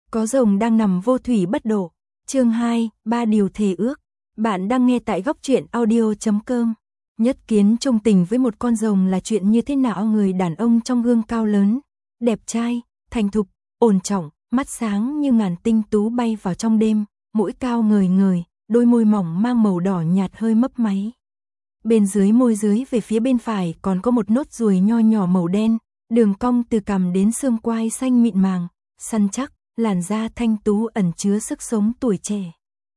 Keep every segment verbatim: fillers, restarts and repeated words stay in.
Có rồng đang nằm vô thủy bất độ. Chương hai, ba điều thề ước. Bạn đang nghe tại góc truyện audio chấm com. Nhất kiến trung tình với một con rồng là chuyện như thế nào? Người đàn ông trong gương cao lớn, đẹp trai, thành thục, ổn trọng, mắt sáng như ngàn tinh tú bay vào trong đêm, mũi cao ngời ngời, đôi môi mỏng mang màu đỏ nhạt hơi mấp máy. Bên dưới môi dưới về phía bên phải còn có một nốt ruồi nho nhỏ màu đen, đường cong từ cằm đến xương quai xanh mịn màng, săn chắc, làn da thanh tú ẩn chứa sức sống tuổi trẻ.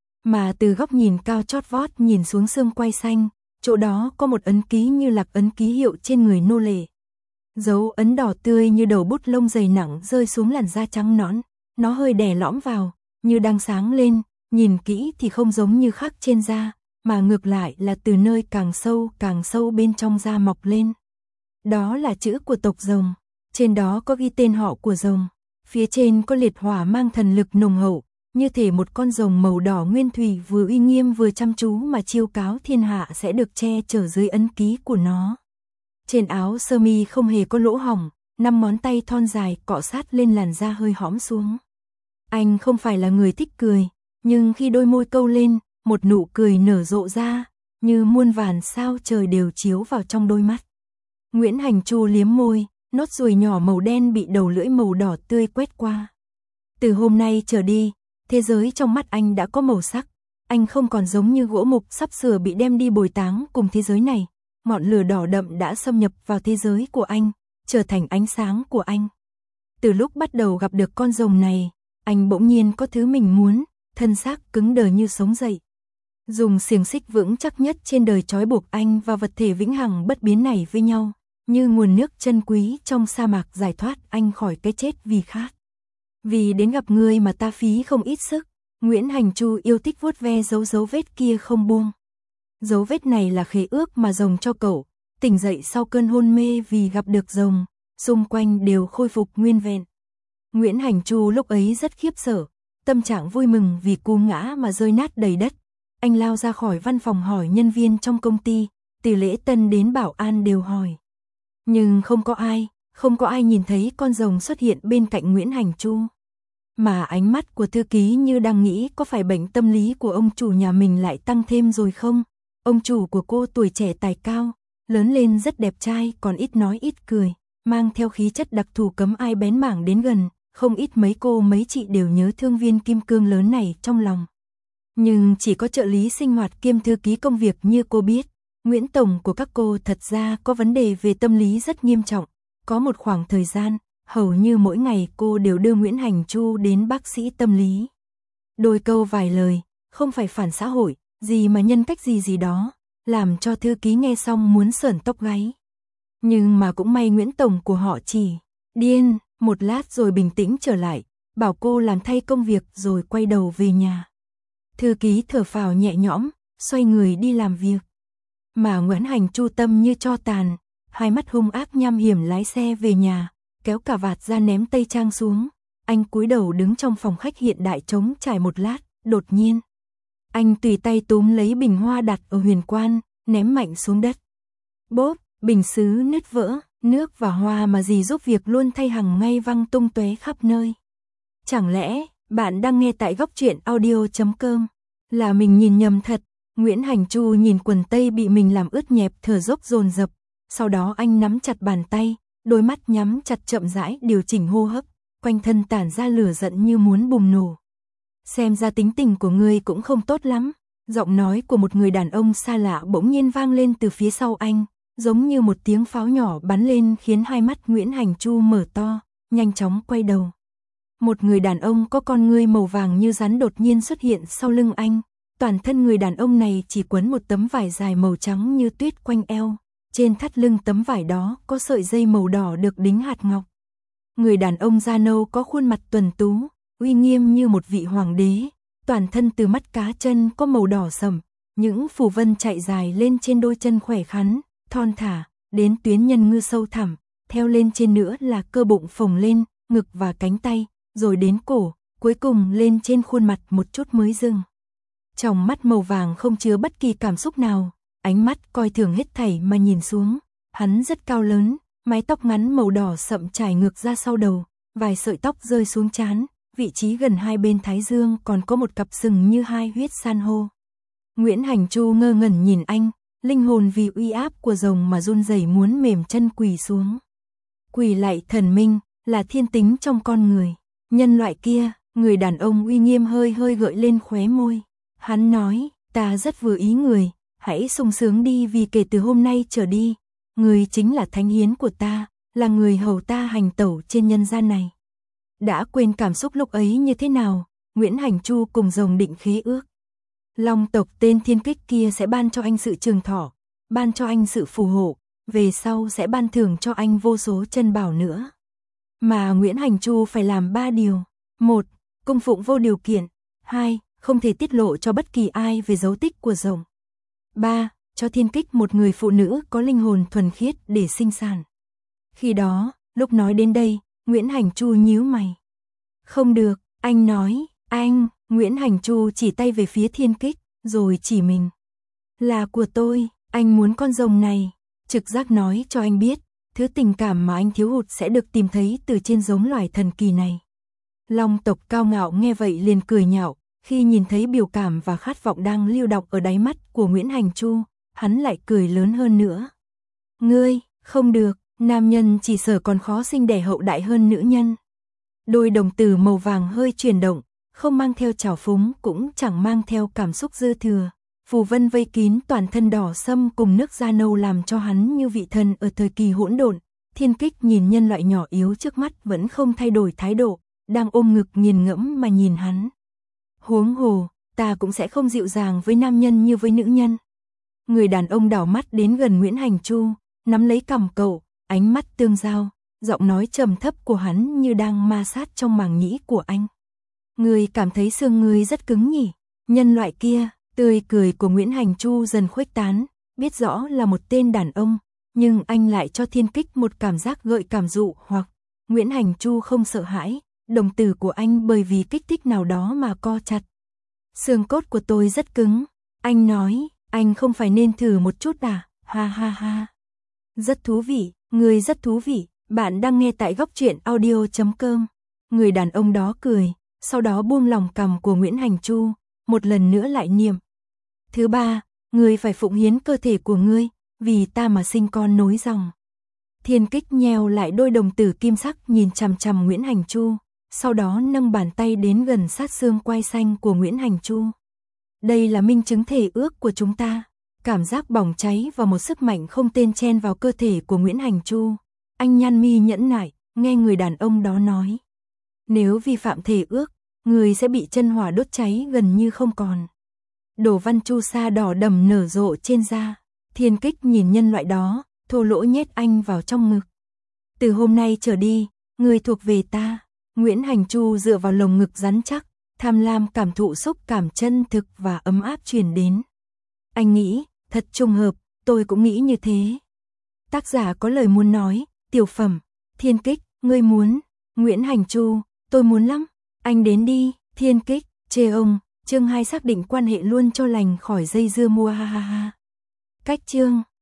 Mà từ góc nhìn cao chót vót nhìn xuống xương quai xanh, chỗ đó có một ấn ký như lạc ấn ký hiệu trên người nô lệ. Dấu ấn đỏ tươi như đầu bút lông dày nặng rơi xuống làn da trắng nõn, nó hơi đè lõm vào, như đang sáng lên, nhìn kỹ thì không giống như khắc trên da, mà ngược lại là từ nơi càng sâu càng sâu bên trong da mọc lên. Đó là chữ của tộc rồng, trên đó có ghi tên họ của rồng, phía trên có liệt hỏa mang thần lực nồng hậu, như thể một con rồng màu đỏ nguyên thủy vừa uy nghiêm vừa chăm chú mà chiêu cáo thiên hạ sẽ được che chở dưới ấn ký của nó. Trên áo sơ mi không hề có lỗ hổng, năm ngón tay thon dài cọ sát lên làn da hơi hõm xuống. Anh không phải là người thích cười, nhưng khi đôi môi câu lên, một nụ cười nở rộ ra, như muôn vàn sao trời đều chiếu vào trong đôi mắt. Nguyễn Hành Chu liếm môi, nốt ruồi nhỏ màu đen bị đầu lưỡi màu đỏ tươi quét qua. Từ hôm nay trở đi, thế giới trong mắt anh đã có màu sắc, anh không còn giống như gỗ mục sắp sửa bị đem đi bồi táng cùng thế giới này. Ngọn lửa đỏ đậm đã xâm nhập vào thế giới của anh, trở thành ánh sáng của anh. Từ lúc bắt đầu gặp được con rồng này, anh bỗng nhiên có thứ mình muốn, thân xác cứng đờ như sống dậy. Dùng xiềng xích vững chắc nhất trên đời trói buộc anh và vật thể vĩnh hằng bất biến này với nhau, như nguồn nước chân quý trong sa mạc giải thoát anh khỏi cái chết vì khát. Vì đến gặp người mà ta phí không ít sức, Nguyễn Hành Chu yêu thích vuốt ve dấu dấu vết kia không buông. Dấu vết này là khế ước mà rồng cho cậu, tỉnh dậy sau cơn hôn mê vì gặp được rồng, xung quanh đều khôi phục nguyên vẹn. Nguyễn Hành Chu lúc ấy rất khiếp sợ, tâm trạng vui mừng vì cú ngã mà rơi nát đầy đất. Anh lao ra khỏi văn phòng hỏi nhân viên trong công ty, từ lễ tân đến bảo an đều hỏi. Nhưng không có ai, không có ai nhìn thấy con rồng xuất hiện bên cạnh Nguyễn Hành Chu. Mà ánh mắt của thư ký như đang nghĩ có phải bệnh tâm lý của ông chủ nhà mình lại tăng thêm rồi không? Ông chủ của cô tuổi trẻ tài cao, lớn lên rất đẹp trai còn ít nói ít cười, mang theo khí chất đặc thù cấm ai bén mảng đến gần, không ít mấy cô mấy chị đều nhớ thương viên kim cương lớn này trong lòng. Nhưng chỉ có trợ lý sinh hoạt kiêm thư ký công việc như cô biết, Nguyễn Tổng của các cô thật ra có vấn đề về tâm lý rất nghiêm trọng. Có một khoảng thời gian, hầu như mỗi ngày cô đều đưa Nguyễn Hành Chu đến bác sĩ tâm lý. Đôi câu vài lời, không phải phản xã hội, gì mà nhân cách gì gì đó, làm cho thư ký nghe xong muốn sởn tóc gáy. Nhưng mà cũng may Nguyễn Tổng của họ chỉ điên, một lát rồi bình tĩnh trở lại, bảo cô làm thay công việc rồi quay đầu về nhà. Thư ký thở phào nhẹ nhõm, xoay người đi làm việc. Mà Nguyễn Hành Chu tâm như tro tàn, hai mắt hung ác nham hiểm lái xe về nhà, kéo cà vạt ra ném tây trang xuống. Anh cúi đầu đứng trong phòng khách hiện đại trống trải một lát, đột nhiên. Anh tùy tay túm lấy bình hoa đặt ở huyền quan, ném mạnh xuống đất. Bốp, bình sứ nứt vỡ, nước và hoa mà dì giúp việc luôn thay hằng ngay văng tung tóe khắp nơi. Chẳng lẽ, bạn đang nghe tại góc truyện audio chấm com, là mình nhìn nhầm thật. Nguyễn Hành Chu nhìn quần tây bị mình làm ướt nhẹp thở dốc dồn dập, sau đó anh nắm chặt bàn tay, đôi mắt nhắm chặt chậm rãi điều chỉnh hô hấp, quanh thân tản ra lửa giận như muốn bùng nổ. Xem ra tính tình của ngươi cũng không tốt lắm. Giọng nói của một người đàn ông xa lạ bỗng nhiên vang lên từ phía sau anh, giống như một tiếng pháo nhỏ bắn lên khiến hai mắt Nguyễn Hành Chu mở to, nhanh chóng quay đầu. Một người đàn ông có con ngươi màu vàng như rắn đột nhiên xuất hiện sau lưng anh. Toàn thân người đàn ông này chỉ quấn một tấm vải dài màu trắng như tuyết quanh eo, trên thắt lưng tấm vải đó có sợi dây màu đỏ được đính hạt ngọc. Người đàn ông da nâu có khuôn mặt tuần tú, uy nghiêm như một vị hoàng đế, toàn thân từ mắt cá chân có màu đỏ sẫm, những phù vân chạy dài lên trên đôi chân khỏe khoắn, thon thả, đến tuyến nhân ngư sâu thẳm, theo lên trên nữa là cơ bụng phồng lên, ngực và cánh tay, rồi đến cổ, cuối cùng lên trên khuôn mặt một chút mới dừng. Trong mắt màu vàng không chứa bất kỳ cảm xúc nào, ánh mắt coi thường hết thảy mà nhìn xuống. Hắn rất cao lớn, mái tóc ngắn màu đỏ sậm trải ngược ra sau đầu, vài sợi tóc rơi xuống trán, vị trí gần hai bên thái dương còn có một cặp sừng như hai huyết san hô. Nguyễn Hành Chu ngơ ngẩn nhìn anh, linh hồn vì uy áp của rồng mà run rẩy muốn mềm chân quỳ xuống. Quỳ lạy thần minh, là thiên tính trong con người. Nhân loại kia, người đàn ông uy nghiêm hơi hơi gợi lên khóe môi. Hắn nói, ta rất vừa ý người, hãy sung sướng đi vì kể từ hôm nay trở đi, người chính là thánh hiến của ta, là người hầu ta hành tẩu trên nhân gian này. Đã quên cảm xúc lúc ấy như thế nào, Nguyễn Hành Chu cùng rồng định khế ước. Long tộc tên Thiên Kích kia sẽ ban cho anh sự trường thọ, ban cho anh sự phù hộ, về sau sẽ ban thưởng cho anh vô số chân bảo nữa. Mà Nguyễn Hành Chu phải làm ba điều. Một, cung phụng vô điều kiện. Hai, không thể tiết lộ cho bất kỳ ai về dấu tích của rồng. Ba, cho Thiên Kích một người phụ nữ có linh hồn thuần khiết để sinh sản. Khi đó, lúc nói đến đây, Nguyễn Hành Chu nhíu mày. Không được, anh nói, anh, Nguyễn Hành Chu chỉ tay về phía Thiên Kích, rồi chỉ mình. Là của tôi, anh muốn con rồng này. Trực giác nói cho anh biết, thứ tình cảm mà anh thiếu hụt sẽ được tìm thấy từ trên giống loài thần kỳ này. Long tộc cao ngạo nghe vậy liền cười nhạo, khi nhìn thấy biểu cảm và khát vọng đang lưu đọng ở đáy mắt của Nguyễn Hành Chu, hắn lại cười lớn hơn nữa. Ngươi, không được, nam nhân chỉ sở còn khó sinh đẻ hậu đại hơn nữ nhân. Đôi đồng tử màu vàng hơi chuyển động, không mang theo trào phúng cũng chẳng mang theo cảm xúc dư thừa. Phù vân vây kín toàn thân đỏ sâm cùng nước da nâu làm cho hắn như vị thần ở thời kỳ hỗn độn. Thiên Kích nhìn nhân loại nhỏ yếu trước mắt vẫn không thay đổi thái độ, đang ôm ngực nghiền ngẫm mà nhìn hắn. Huống hồ, ta cũng sẽ không dịu dàng với nam nhân như với nữ nhân. Người đàn ông đảo mắt đến gần Nguyễn Hành Chu, nắm lấy cằm cậu, ánh mắt tương giao, giọng nói trầm thấp của hắn như đang ma sát trong màng nhĩ của anh. Người cảm thấy xương người rất cứng nhỉ? Nhân loại kia, tươi cười của Nguyễn Hành Chu dần khuếch tán, biết rõ là một tên đàn ông, nhưng anh lại cho Thiên Kích một cảm giác gợi cảm dụ hoặc. Nguyễn Hành Chu không sợ hãi, đồng tử của anh bởi vì kích thích nào đó mà co chặt. Xương cốt của tôi rất cứng, anh nói, anh không phải nên thử một chút à, ha ha ha. Rất thú vị, người rất thú vị, bạn đang nghe tại góc truyện audio chấm com. Người đàn ông đó cười, sau đó buông lòng cằm của Nguyễn Hành Chu, một lần nữa lại niệm. Thứ ba, ngươi phải phụng hiến cơ thể của ngươi, vì ta mà sinh con nối dòng. Thiên Kích nheo lại đôi đồng tử kim sắc nhìn chằm chằm Nguyễn Hành Chu, sau đó nâng bàn tay đến gần sát xương quai xanh của Nguyễn Hành Chu. Đây là minh chứng thể ước của chúng ta. Cảm giác bỏng cháy và một sức mạnh không tên chen vào cơ thể của Nguyễn Hành Chu. Anh nhăn mi nhẫn nại, nghe người đàn ông đó nói. Nếu vi phạm thể ước, người sẽ bị chân hỏa đốt cháy gần như không còn. Đổ văn chu sa đỏ đầm nở rộ trên da. Thiên Kích nhìn nhân loại đó, thô lỗ nhét anh vào trong ngực. Từ hôm nay trở đi, người thuộc về ta. Nguyễn Hành Chu dựa vào lồng ngực rắn chắc, tham lam cảm thụ xúc cảm chân thực và ấm áp truyền đến. Anh nghĩ, thật trùng hợp, tôi cũng nghĩ như thế. Tác giả có lời muốn nói, tiểu phẩm, Thiên Kích, ngươi muốn, Nguyễn Hành Chu, tôi muốn lắm, anh đến đi, Thiên Kích, chê ông, chương hai xác định quan hệ luôn cho lành khỏi dây dưa mua ha ha ha. Cách chương